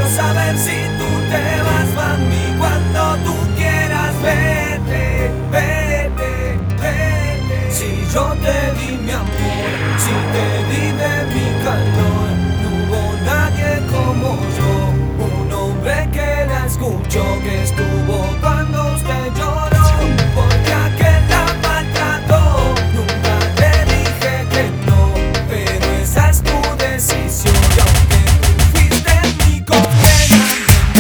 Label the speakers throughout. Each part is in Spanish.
Speaker 1: saber si tú te vas, mami, cuando tú quieras. Vete, vete, vete. Si yo te di mi amor, si te di de mi calor, no hubo nadie como yo, un hombre que la escuchó, que estuvo cuando usted lloró, porque aquel la maltrató. Nunca te dije que no, pero esa es tu decisión. Y aunque tú fuiste mi condena,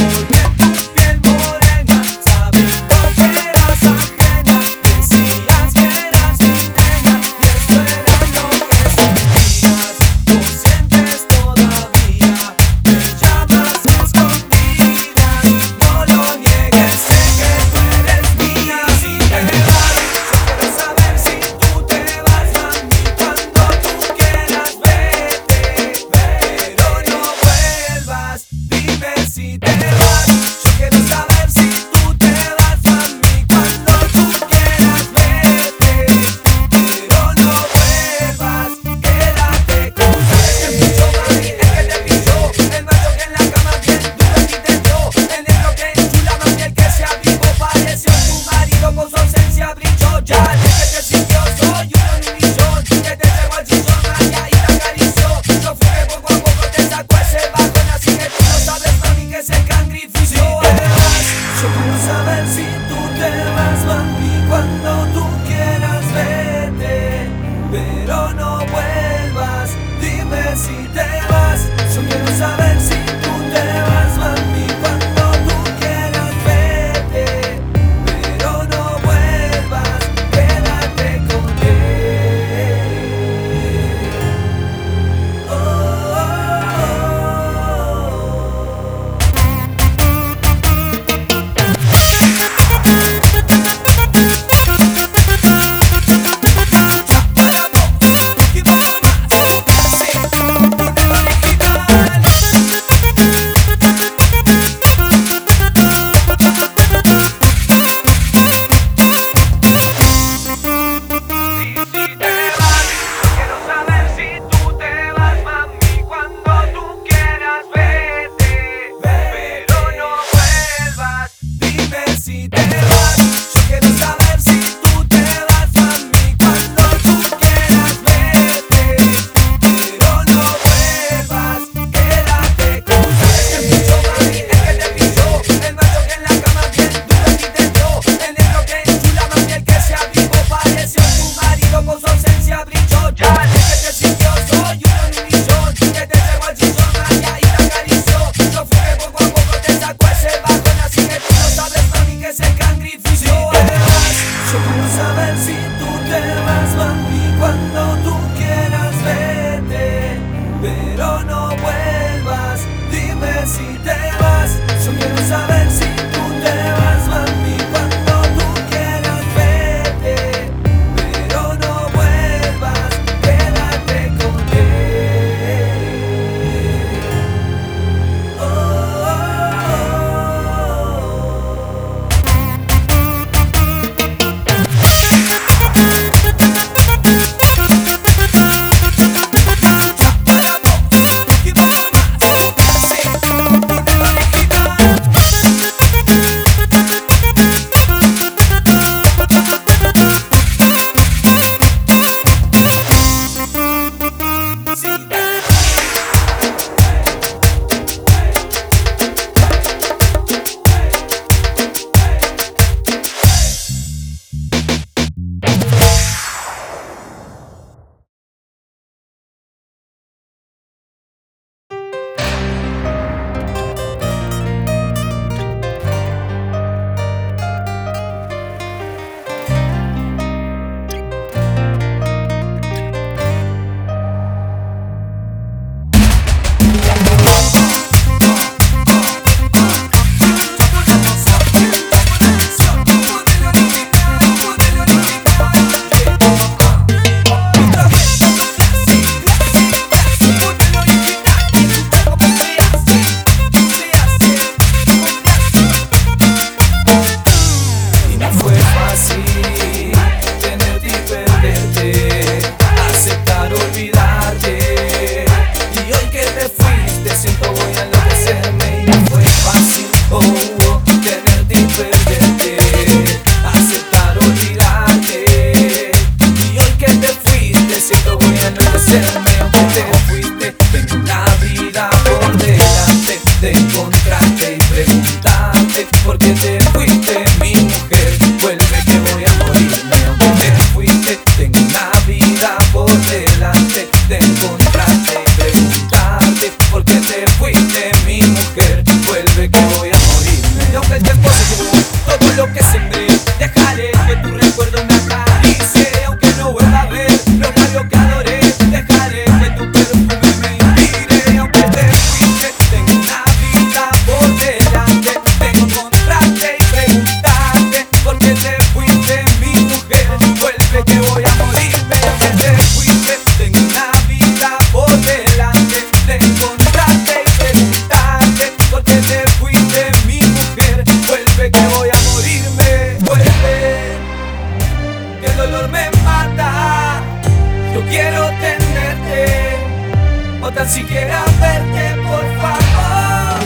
Speaker 1: o tan siquiera verte, por favor.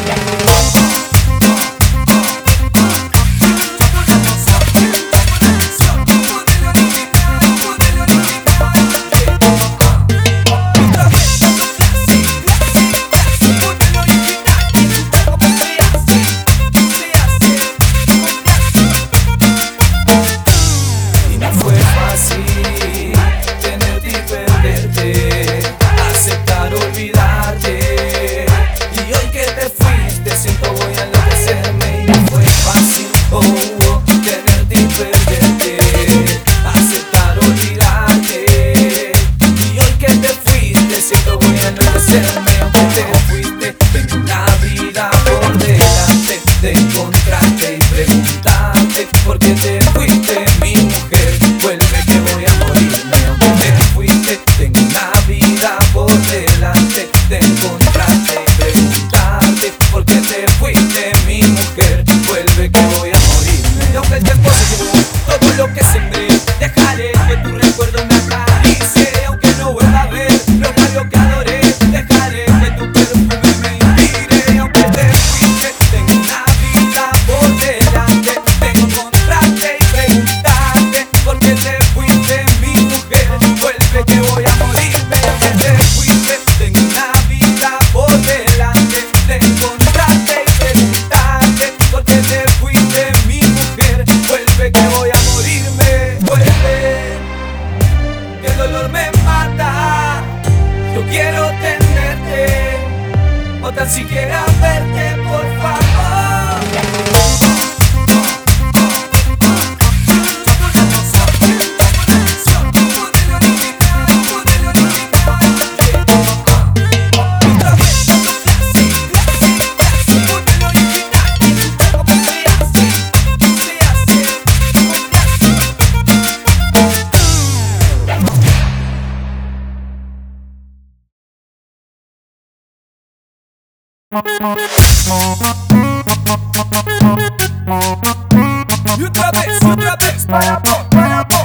Speaker 1: Tan siquiera verte, por favor. Y otra vez, para vos, para vos.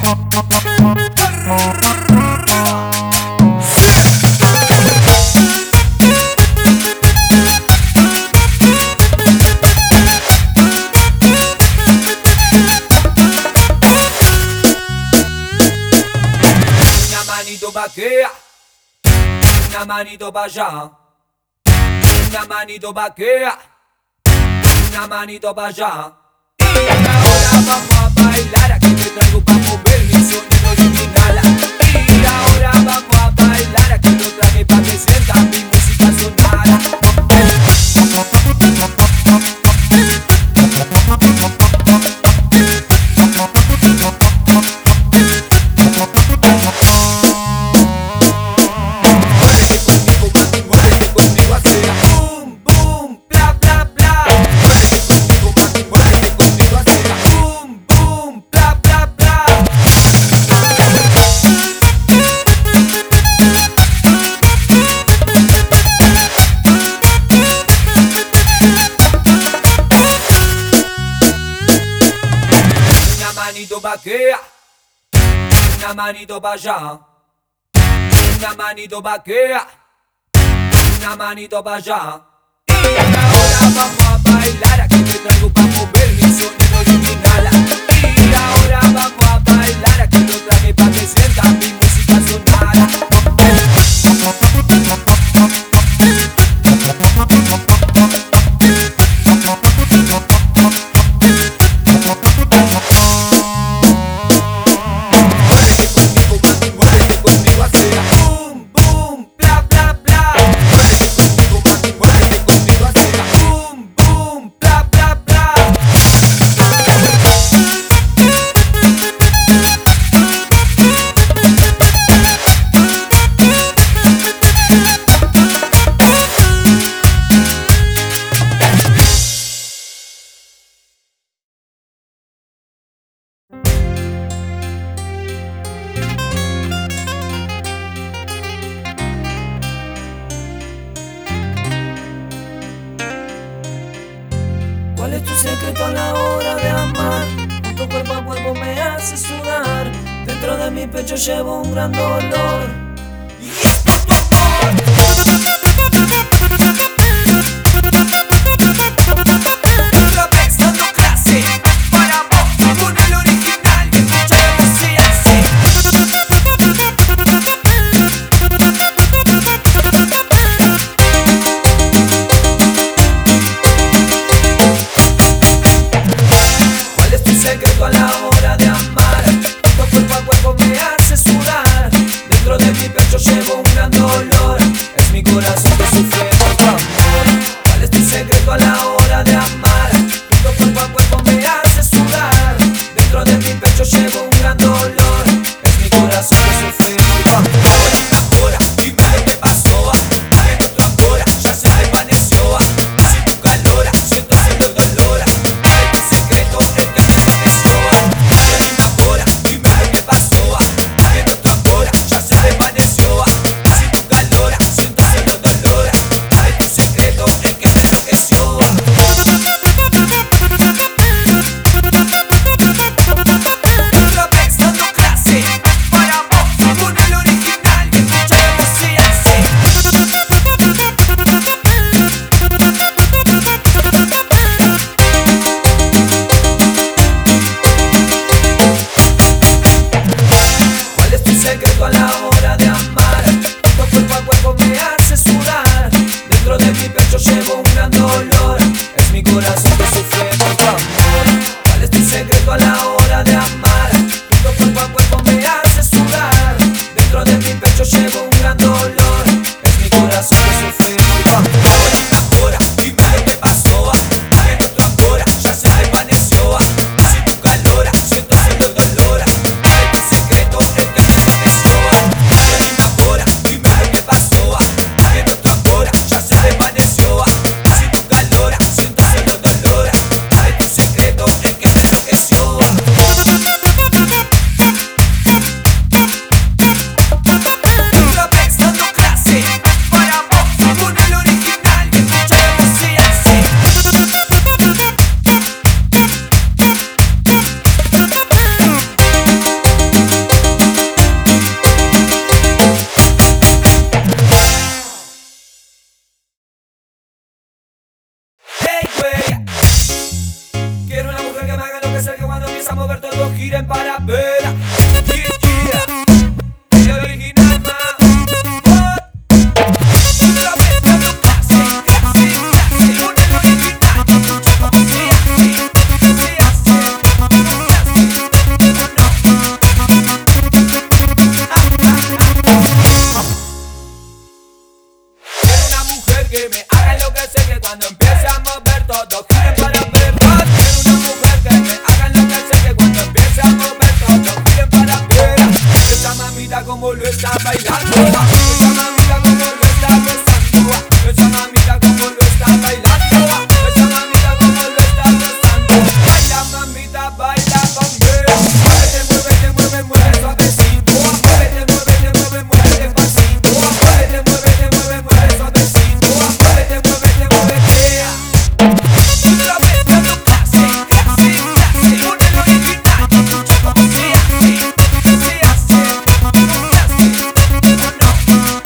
Speaker 1: Una manito pa' acá, una manito pa' allá. Una manito pa' acá, una manito pa' allá. Y ahora vamos a bailar, aquí te traigo pa' mover mi sonido original. Y ahora vamos a bailar, aquí lo traje pa' que sientas mi música sonara. Una manito pa' allá, una manito pa' acá, una manito pa' allá. Y ahora vamos a bailar, aquí te traigo pa' mover mi sonido original. Y ahora vamos a bailar, aquí lo traje pa' que sientas mi música sonara.
Speaker 2: ¿Cuál es tu secreto a la hora de amar? Tu cuerpo a cuerpo me hace sudar. Dentro de mi pecho llevo un gran dolor.
Speaker 1: Y es por tu amor.
Speaker 2: corazón que sufre por tu amor. ¿Cuál es tu secreto a la hora de amar? Tu cuerpo a cuerpo me hace sudar. Dentro de mi pecho llevo un gran dolor. Es mi corazón que sufre por tu amor.
Speaker 1: Ahora, dime lo que pasó. Alguien otro ahora ya se desvaneció. Sin tu calor, siento solo dolor. Hay tu secreto, el que me enloqueció. Dime ahora, dime lo que pasó. Alguien otro ahora ya se desvaneció. Sin tu calor, siento solo dolor. Hay tu secreto, el que me enloqueció.
Speaker 2: Otra vez dando clase para vos con el original que escucha lo que se hace. ¿Cuál es tu secreto a la hora de amar? Tu cuerpo a cuerpo me hace sudar. Dentro de mi pecho llevo un gran dolor. Es mi corazón que sufre por tu amor. ¿Cuál es tu secreto a la hora de amar? Tu cuerpo a cuerpo me hace sudar. Dentro de mi pecho llevo un gran dolor. Es mi corazón que sufre por tu amor.
Speaker 1: Ahora, dime lo que pasó. Alguien otro ahora ya se desvaneció. Sin tu calor, siento solo dolor. Hay tu secreto, el que me enloqueció. Dime ahora, dime lo que pasó. Alguien otro ahora ya se desvaneció. Sin tu calor, siento solo dolor. Hay tu secreto, el que me enloqueció.
Speaker 2: Otra vez dando clase para vos con el original que escucha lo que se hace. Hey, güey, quiero una mujer que me haga enloquecer, que cuando empieza a mover todos giren para ver. Yeah, el original, ma. Otra vez dando clase con el original que escucha cómo se hace. Se hace, quiero una mujer que me haga enloquecer, que cuando empiece a mover todos giren para ver. Quiero una mujer que me haga enloquecer, que cuando empiece a mover todos giren para ver. Esa mamita como lo está bailando. Esa mamita como lo está gozando. Esa mamita como lo está bailando. Esa mamita como lo está gozando. Baila mamita, baila conmigo. Muévete, mueve, mueve suavecito. Muévete, mueve despacito. Muévete, mueve suavecito. Muévete, muévete. Otra vez dando clase con el original que escucha cómo se hace. Se hace, o no.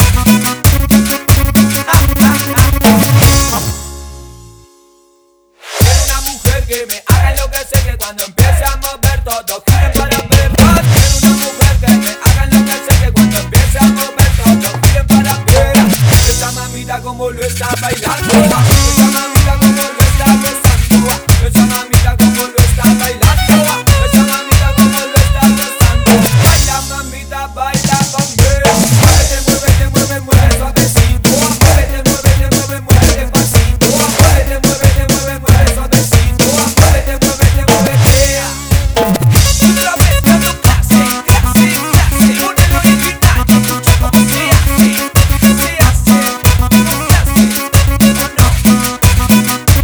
Speaker 2: Quiero una mujer que me haga enloquecer, que cuando empiece a mover todos giren para ver. Quiero una mujer que me haga enloquecer, que cuando empiece a mover todos giren para ver. Esa mamita como lo está bailando. Esa mamita como lo está gozando. Esa mamita como lo está bailando. Esa mamita como lo está gozando. Baila mamita, baila conmigo. Muévete, mueve suavecito. Muévete, mueve despacito. Muévete, mueve suavecito. Muévete, mueve. Otra vez dando clase con el original que escucha cómo se hace. Se hace, o no.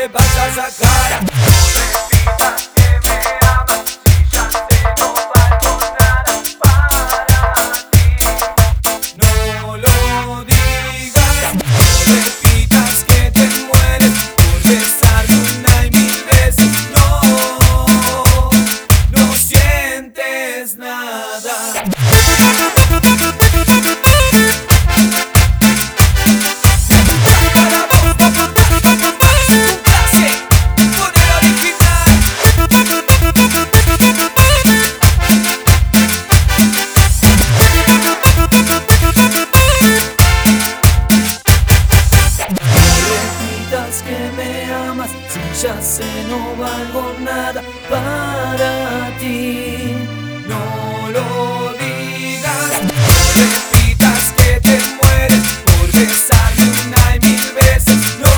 Speaker 2: me vas a sacar.
Speaker 1: Repitas que me amas, si ya sé no valgo nada para ti.
Speaker 2: No lo digas, no repitas que te mueres por besarme una y mil veces. No, no sientes nada.
Speaker 1: Que me amas, si ya sé no valgo nada para ti.
Speaker 2: No lo digas, no repitas que te mueres por besarme una y mil veces. No,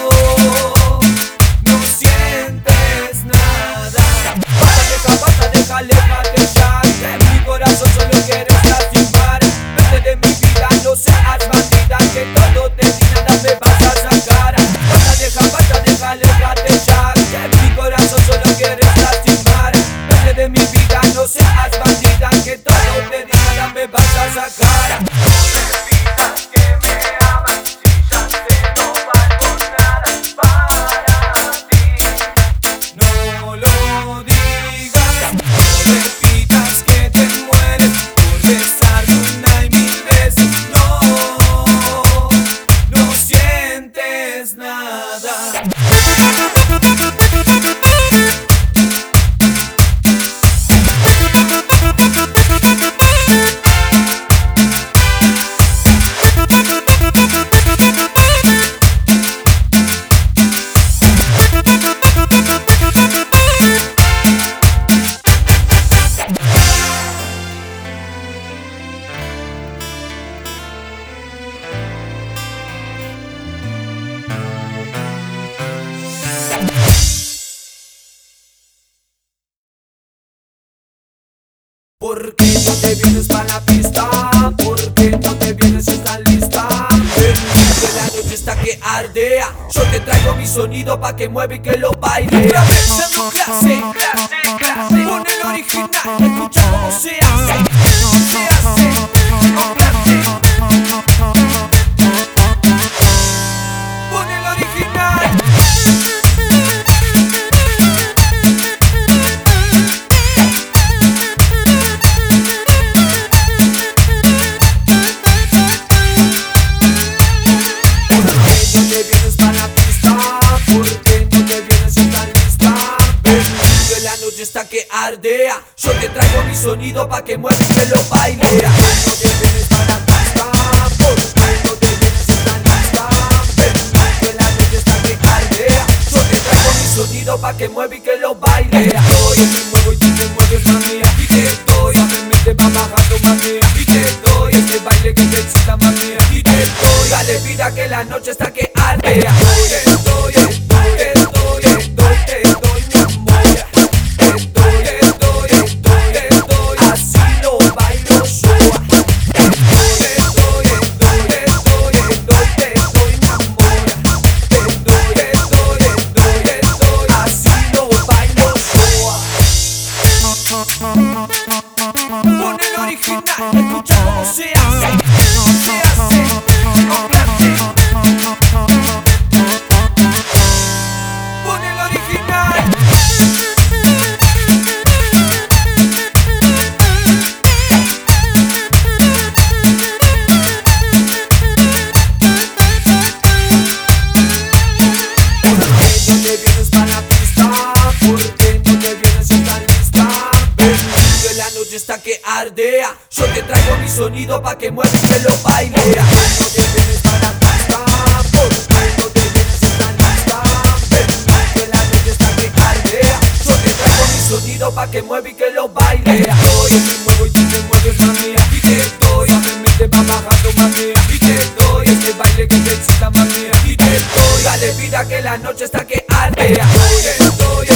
Speaker 2: no sientes nada. Basta, aléjate ya, que mi corazón solo quieres lastimar. Vete de mi vida, no seas bandida, que todo te di, nada me vas a sacar. Basta, aléjate ya, que mi corazón solo quieres lastimar. Vete de mi vida, no seas bandida, que todo te di, nada me vas a sacar.
Speaker 1: Repitas que me amas, si ya sé no valgo nada para ti.
Speaker 2: No lo digas, no repitas que te mueres por besarme una y mil veces. No, no sientes nada. ¿Por qué no te vienes para la pista? ¿Por qué no te vienes si estás lista? El mundo de la noche está que ardea. Yo te traigo mi sonido pa' que mueva y que lo baile. Aprendiendo clase, con el original, escucha cómo se hace. Con el original. Está que ardea. Yo te traigo mi sonido pa' que mueva y que lo baile. No te vienes para la pista, porque no te vienes si estás lista. Ven, que la noche está que ardea. Yo te traigo mi sonido pa' que mueva y que lo baile. Yo me muevo y tú te mueves, mami. Y te doy, suavemente va bajando, mami. Y te doy este baile que te excita, mami. Y te doy, dale vida que la noche está que ardea. Con el original, escucha cómo se hace. Con el original. ¿Por qué no te vienes para la pista? ¿Por qué no te vienes si estás lista? La noche está que ardea. Yo te traigo mi sonido pa' que mueva y que lo baile. No te vienes para la pista, porque no te vienes si estás lista. Ven, que la noche está que ardea. Yo te traigo mi sonido pa' que mueva y que lo baile. Yo me muevo y tú te mueves, mami. Y te doy, suavemente va bajando, mami. Y te doy este baile que te excita, mami. Y te doy, dale vida que la noche está que ardea. Te doy,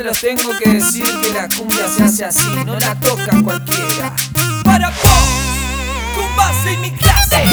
Speaker 1: se los tengo que decir que la cumbia se hace así, no la toca cualquiera. Para vos, con base en mi clase.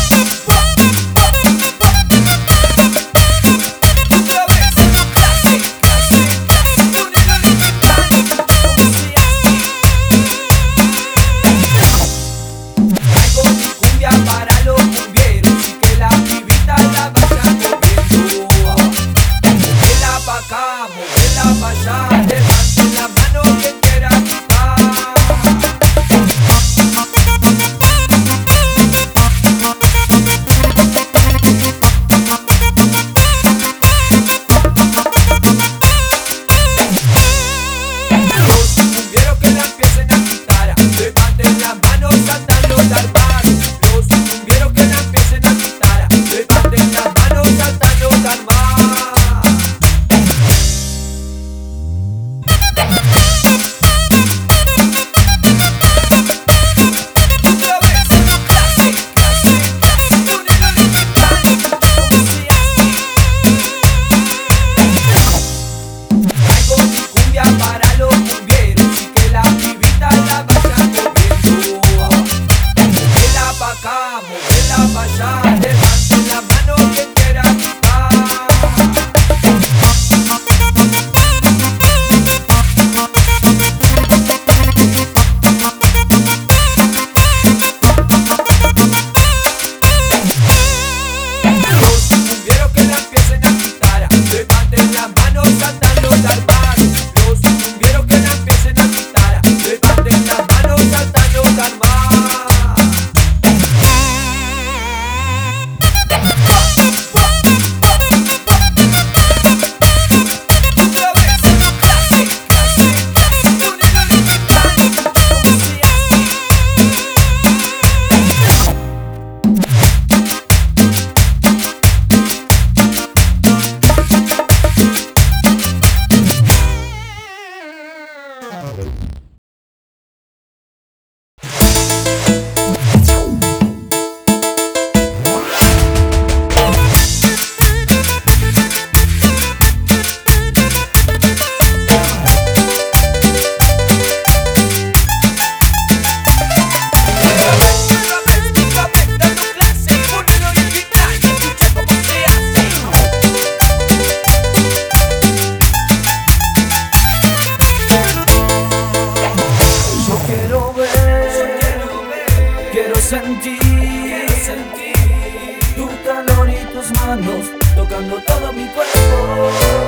Speaker 1: Sentir tu calor y tus manos tocando todo mi cuerpo.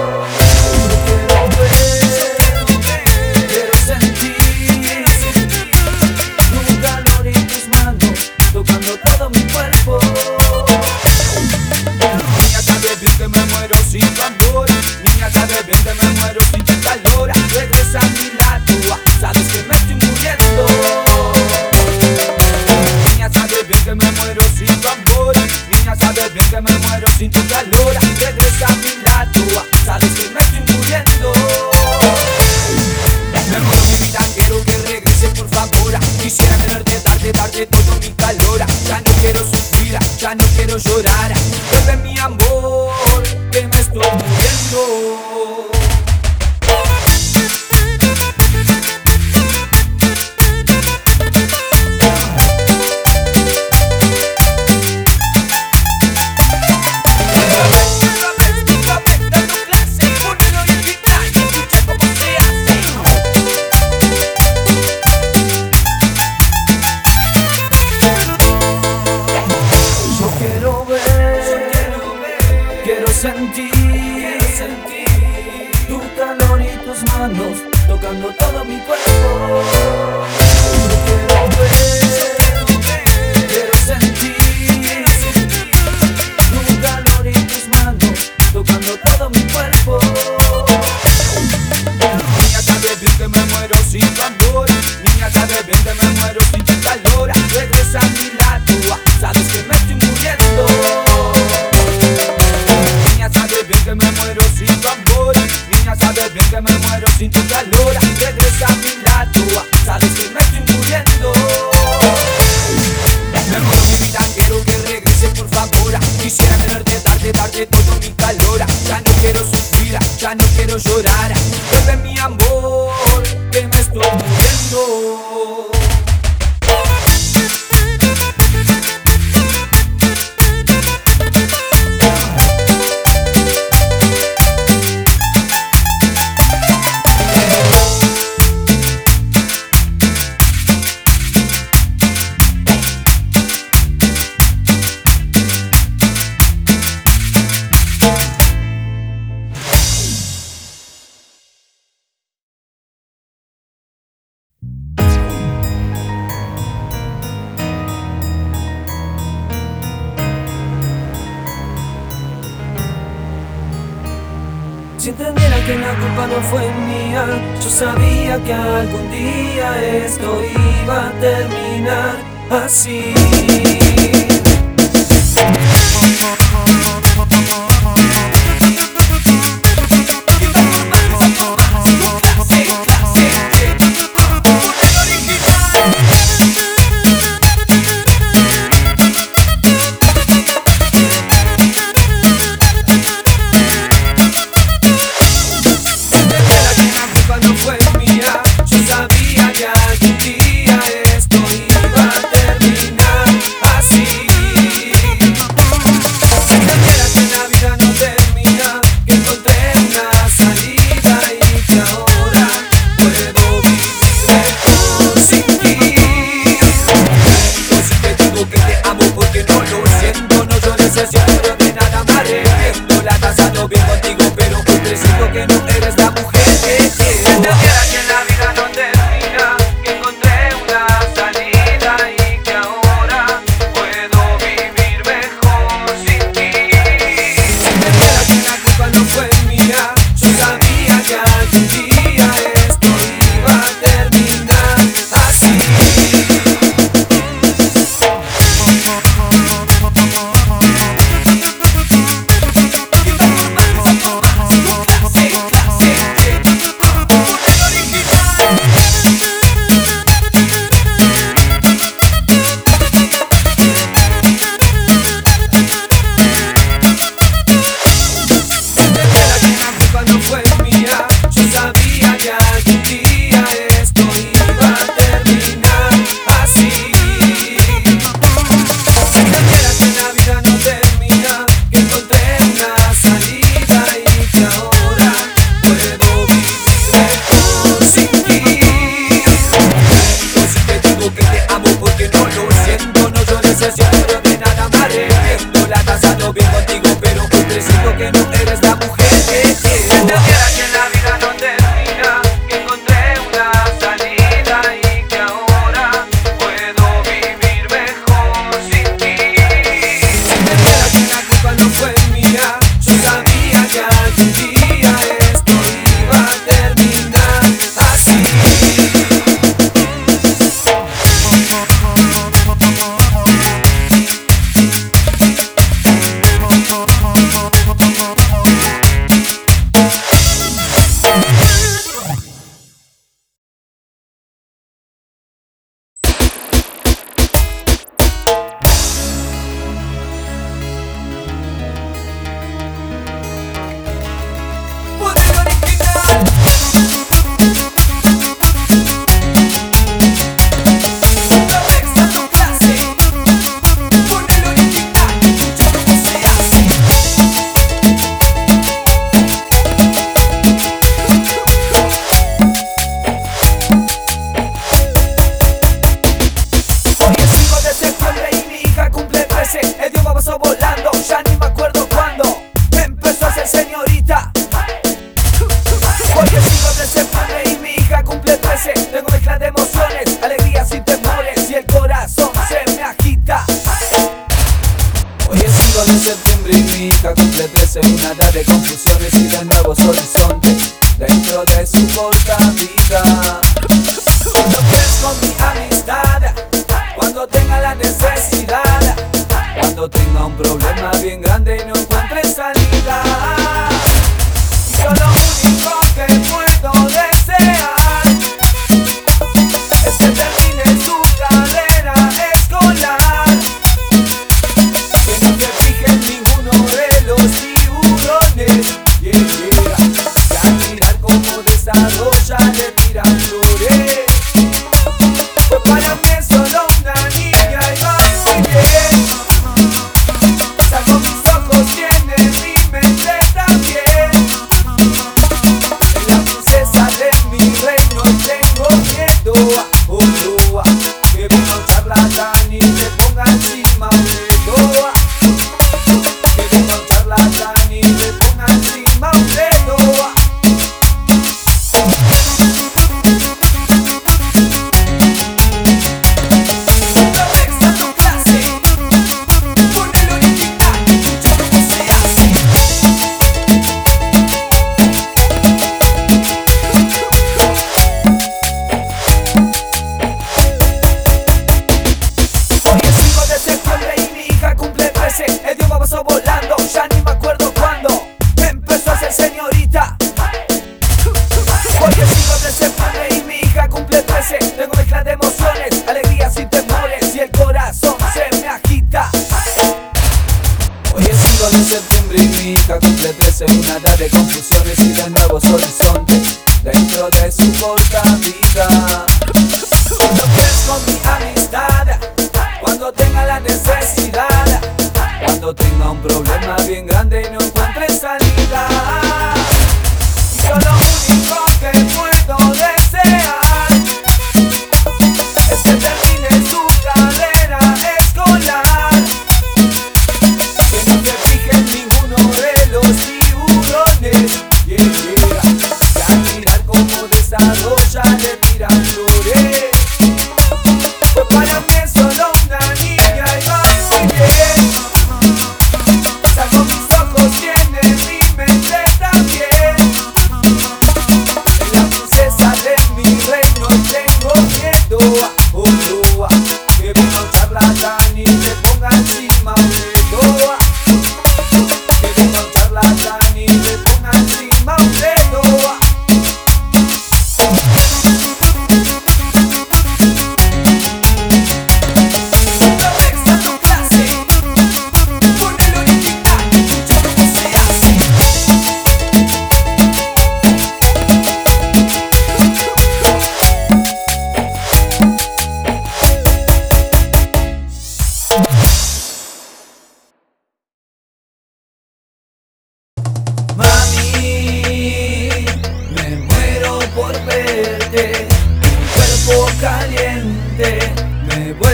Speaker 1: Yo quiero ver, quiero sentir tu calor y tus manos tocando todo mi cuerpo.
Speaker 2: Niña, sabes bien que me muero sin tu amor. Niña, sabes bien que me muero sin tu calor. Regresa a mi lado, sabes que me estoy muriendo. Que me muero sin tu amor. Niña, sabes bien que me muero sin tu calor. Regresa a mi lado, sabes que me estoy muriendo. Me muero mi vida, quiero que regrese por favor. Quisiera tenerte, darte todo mi calor. Ya no quiero sufrir, ya no quiero llorar. Vuelve mi amor, que me estoy muriendo.
Speaker 1: Sentir tu calor y tus manos tocando todo mi cuerpo. Yo quiero ver, quiero sentir tu calor y tus manos tocando todo mi cuerpo.
Speaker 2: Niña, sabes bien que me muero sin tu amor. Niña, sabes bien que me muero sin tu calor. Regresa a mi lado, sabes que me estoy muriendo. Que me muero sin tu amor. Niña, sabes bien que me muero sin tu calor. Regresa a mi lado.
Speaker 1: Si entendiera que la culpa no fue mía, yo sabía que algún día esto iba a terminar así.
Speaker 2: Saco mis ojos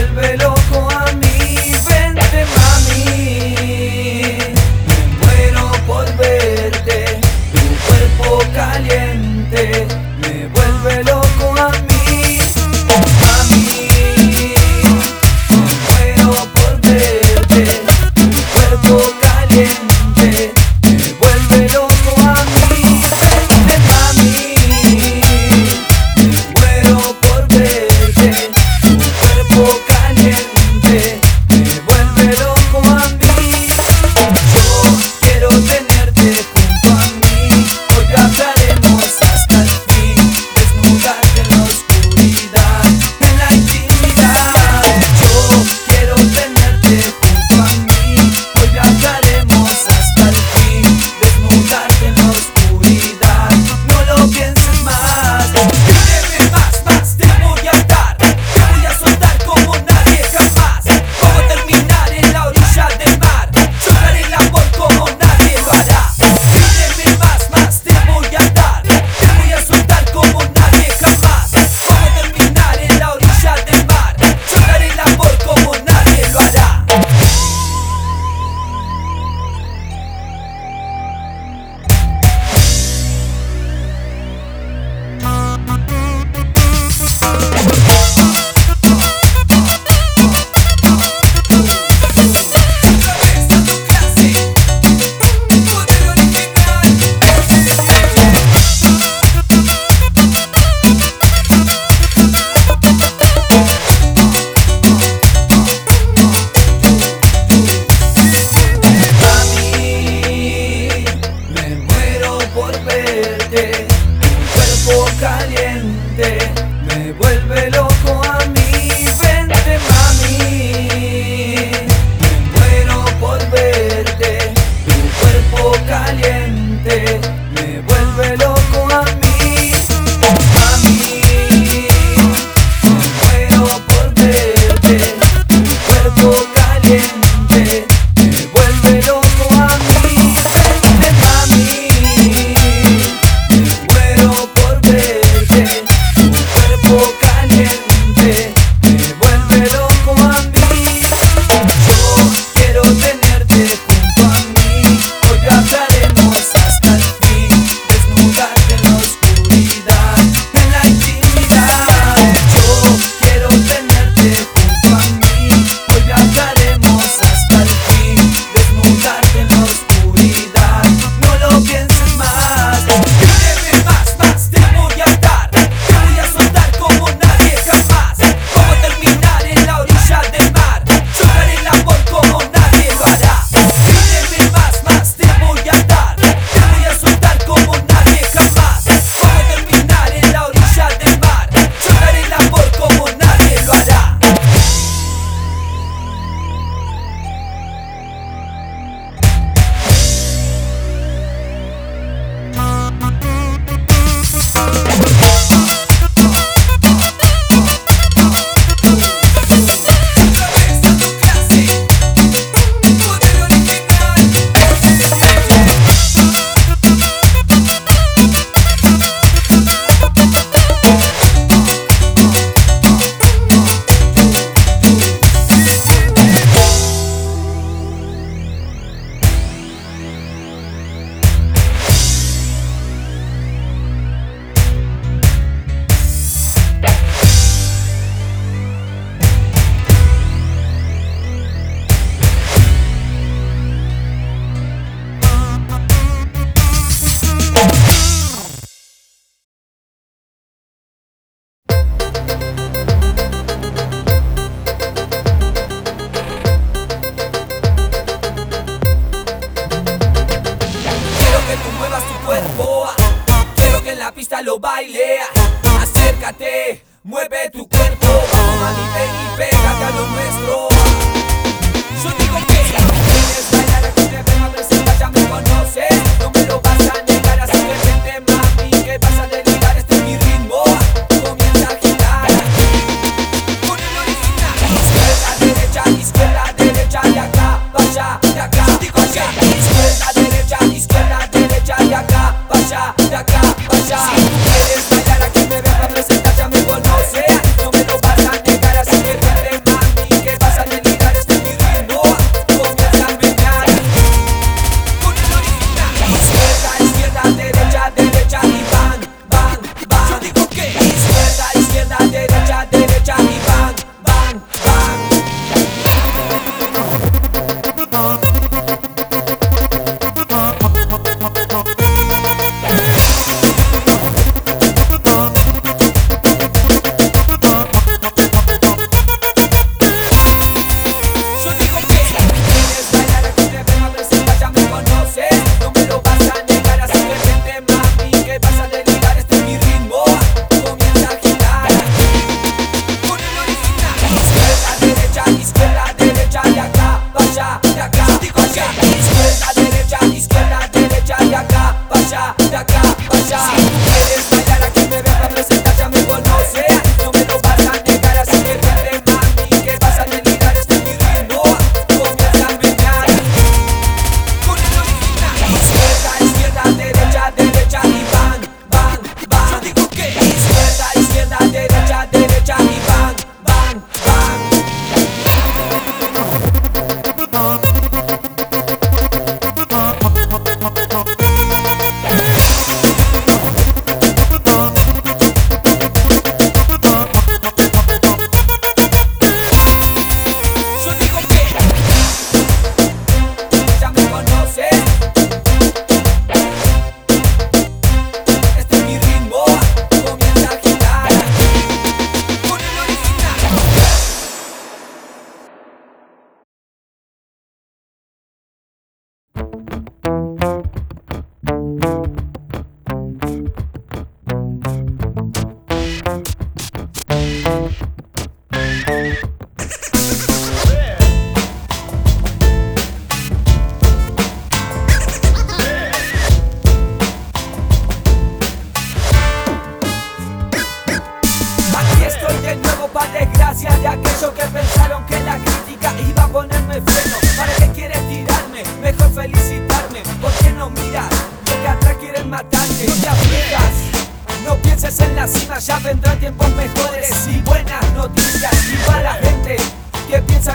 Speaker 1: vuelve loco a mí. Vente mami, me muero por verte, tu cuerpo caliente me vuelve loco a mí. Oh mami, me muero por verte, tu cuerpo caliente me vuelve loco a mí. Vente mami, me muero por verte, tu cuerpo caliente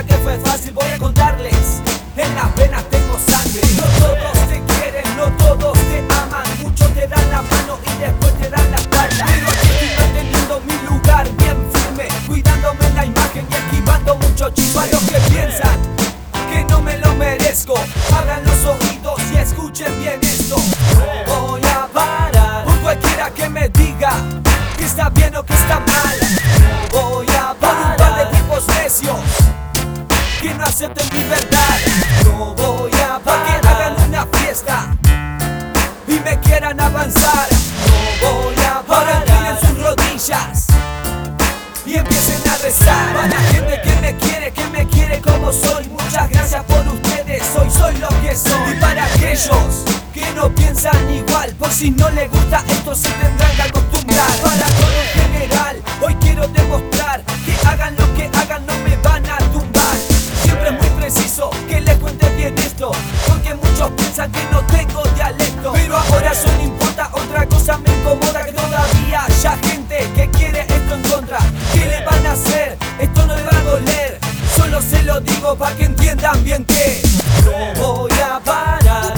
Speaker 1: que fue fácil, voy a contarles. En las venas tengo sangre. No todos te quieren, no todos te aman. Muchos te dan la mano y después te dan la espalda. Pero aquí estoy manteniendo mi lugar bien firme, cuidándome la imagen y esquivando mucho chisme. A los que piensan que no me lo merezco, abran los oídos y escuchen bien esto. No voy a parar por cualquiera que me diga que está bien o que está mal. No voy a parar por un par de tipos necios que no acepten mi verdad. No voy a parar que hagan una fiesta y me quieran avanzar. No voy a parar que tiren sus rodillas y empiecen a rezar. Para la gente que me quiere como soy, muchas gracias por ustedes, soy lo que soy. Y para aquellos que no piensan igual, por si no les gusta esto se tendrán que acostumbrar. Para todo en general, hoy quiero demostrar que hagan lo que hagan no me van a tumbar. Siempre es muy preciso que les cuente bien esto, porque muchos piensan que no tengo dialecto. Pero ahora eso no importa, otra cosa me incomoda, que todavía haya gente que quiere esto en contra. ¿Qué le van a hacer? Esto no le va a doler, solo se lo digo para que entiendan bien que no voy a parar.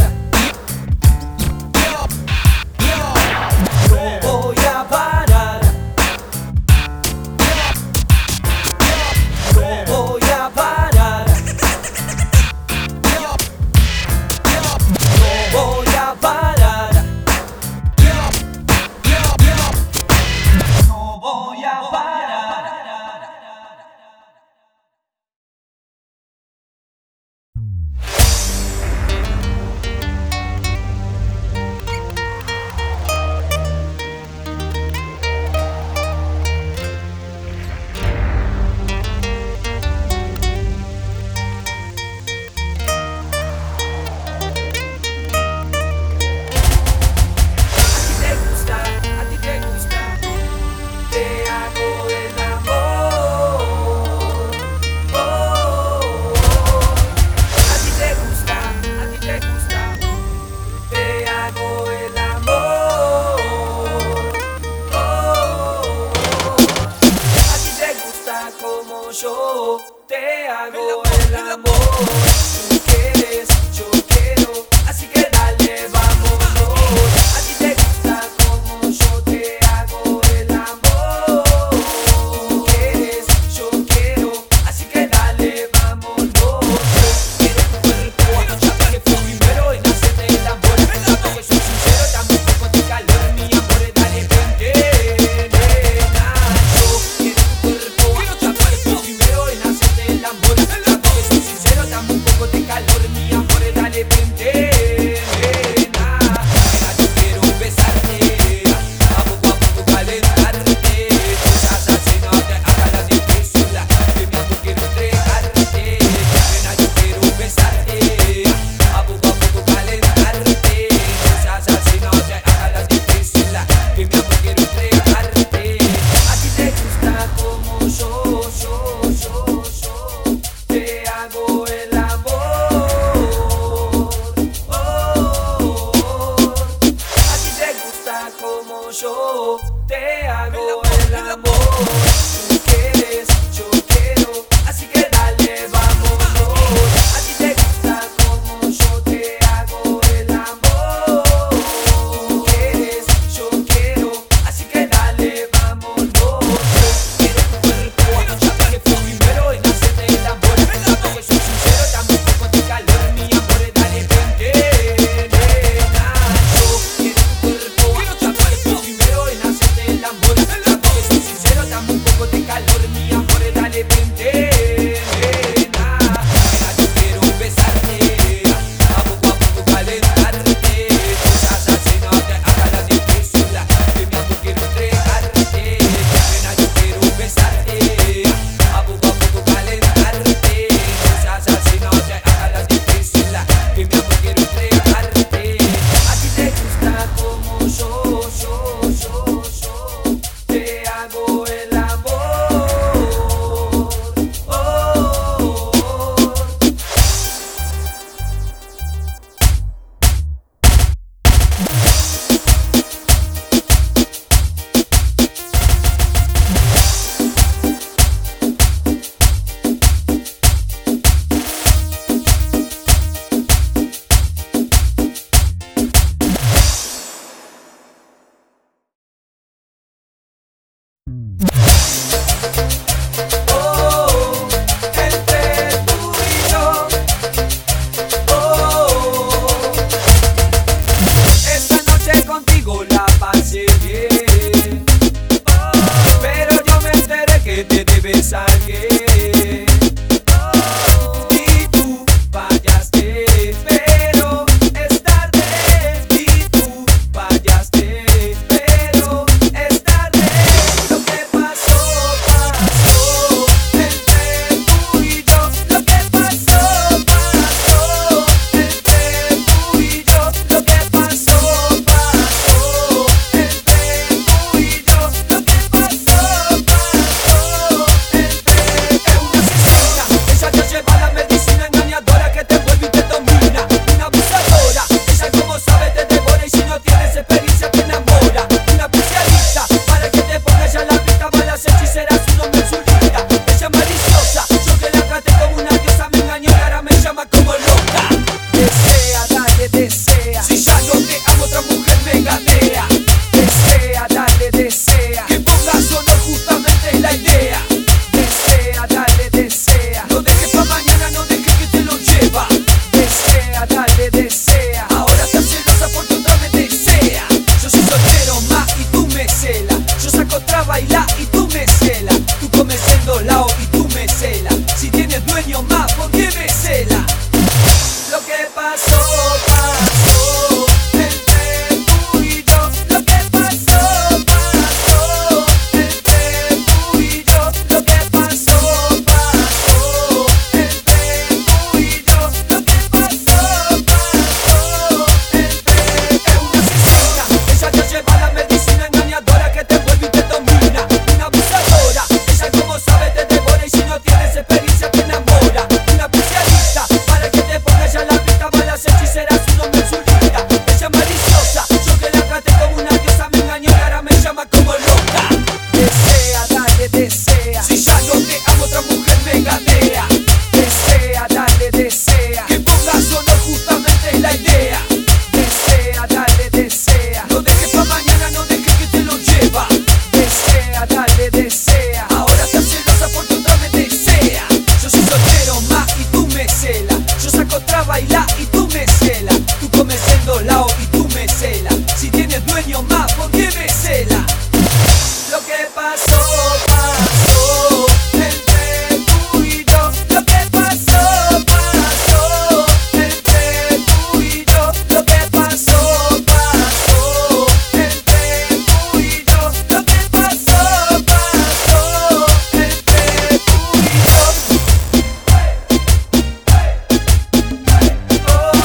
Speaker 1: No voy a parar. No voy a parar. No voy a parar. No voy a parar. A ti te gusta, te hago el amor. A ti te gusta, te hago el amor. A ti te gusta como yo te hago el amor. Tú quieres, yo quiero, así que dale, vámonos. A ti te gusta como yo te hago el amor. Tú quieres, yo quiero, así que dale, vámonos. Quiero tu cuerpo, ya que fue primero en hacerte el amor. Porque soy sincero, también poco de calor, mi amor, dale, vente, nena. Yo quiero tu cuerpo, ya que fue primero en hacerte el amor. Porque soy sincero. dueño más porque me cela. Lo que pasó, pasó entre tú y yo. Lo que pasó, pasó entre tú y yo. Lo que pasó, pasó entre tú y yo. Lo que pasó, pasó entre una asesina. Ella te lleva la medicina engañadora que te envuelve y te domina. Una abusadora, ella como sabe te devora y si no tienes experiencia te enamora. Una especialista para que te ponga ya la pista, malas hechiceras, su nombre en su lista. Ella es maliciosa, yo que la traté como una diosa, me engañó y ahora me llama como loca. Desea, dale, desea. Si ya no te amo, otra mujer me gatea. Desea, dale, desea. Que pongas solo justamente es la idea. Desea, dale, desea. No dejes pa' mañana, no dejes que te lo lleva. Desea, dale, desea. Ahora estás celosa porque otra me desea. Yo soy soltero más y tú me cela. Yo saco otra baila y tú me cela. Tú comes en 2 lados y tú me cela. Si tienes dueño más, ¿por qué me cela? Lo que pasó, pasó entre tú y yo. Lo que pasó, pasó entre tú y yo. Lo que pasó, pasó entre tú y yo. Lo que pasó, pasó entre tú y yo. Oh,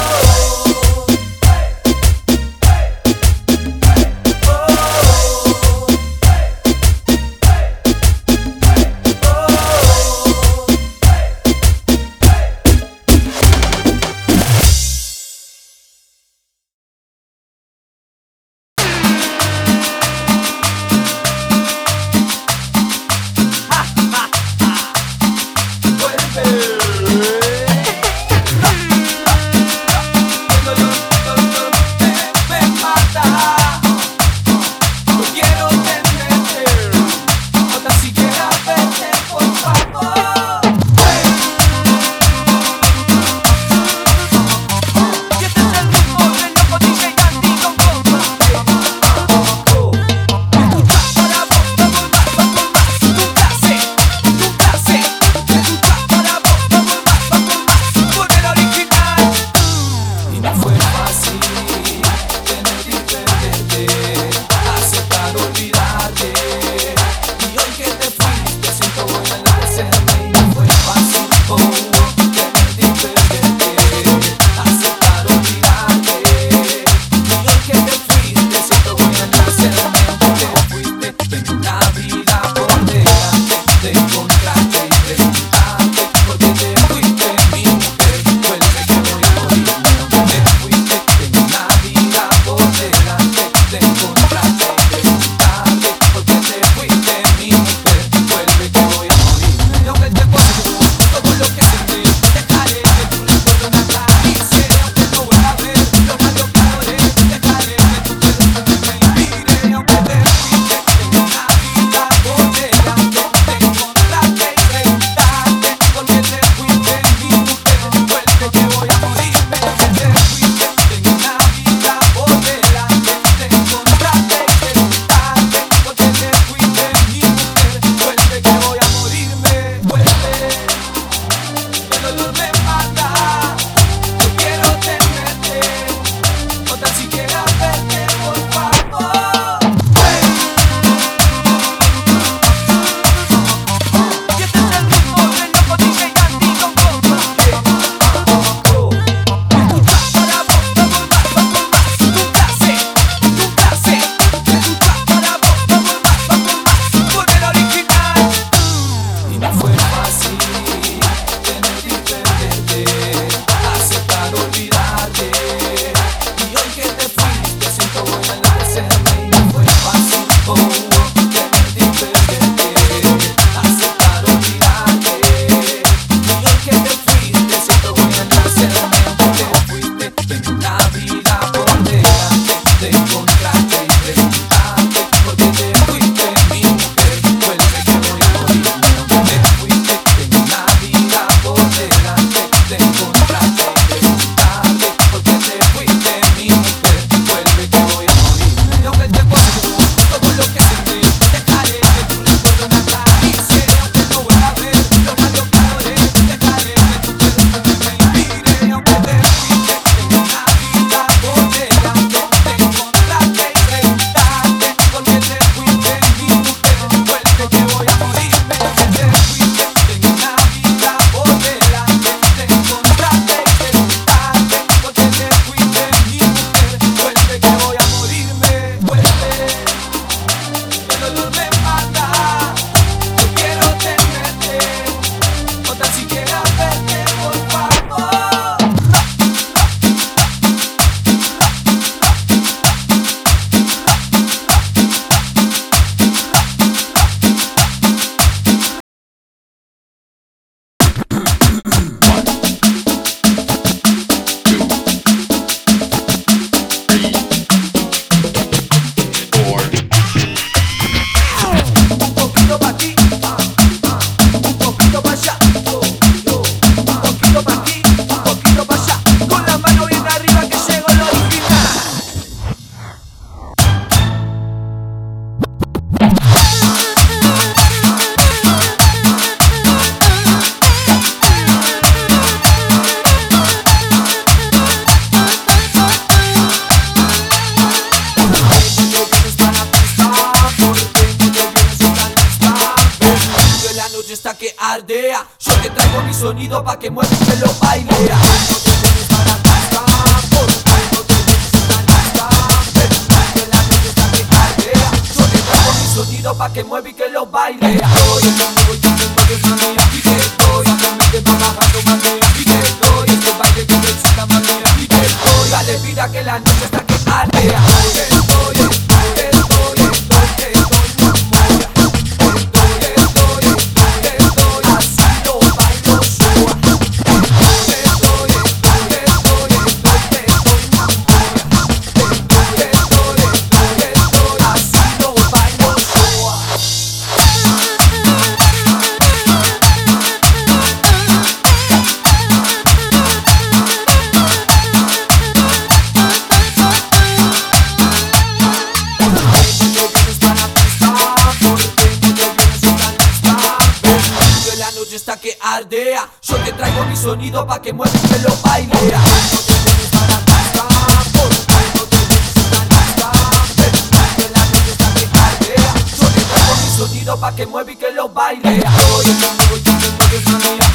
Speaker 2: sonido pa' que mueva y que lo bailea. Sonido pa' que mueva y que lo baile. Oye, conmigo yo te mueves, mami, y que doy. Mami, te va bajando, mami, y que doy. Este baile que me excita, mami, y que doy. Dale vida que la noche está que arde. Está que ardea. Yo te traigo mi sonido pa' que mueva y que lo bailea. No te pones para pista, no te pones para pista. Que la noche está que ardea. Yo te traigo mi sonido pa' que mueva y que lo bailea. Oye, conmigo yo te mueves, mami.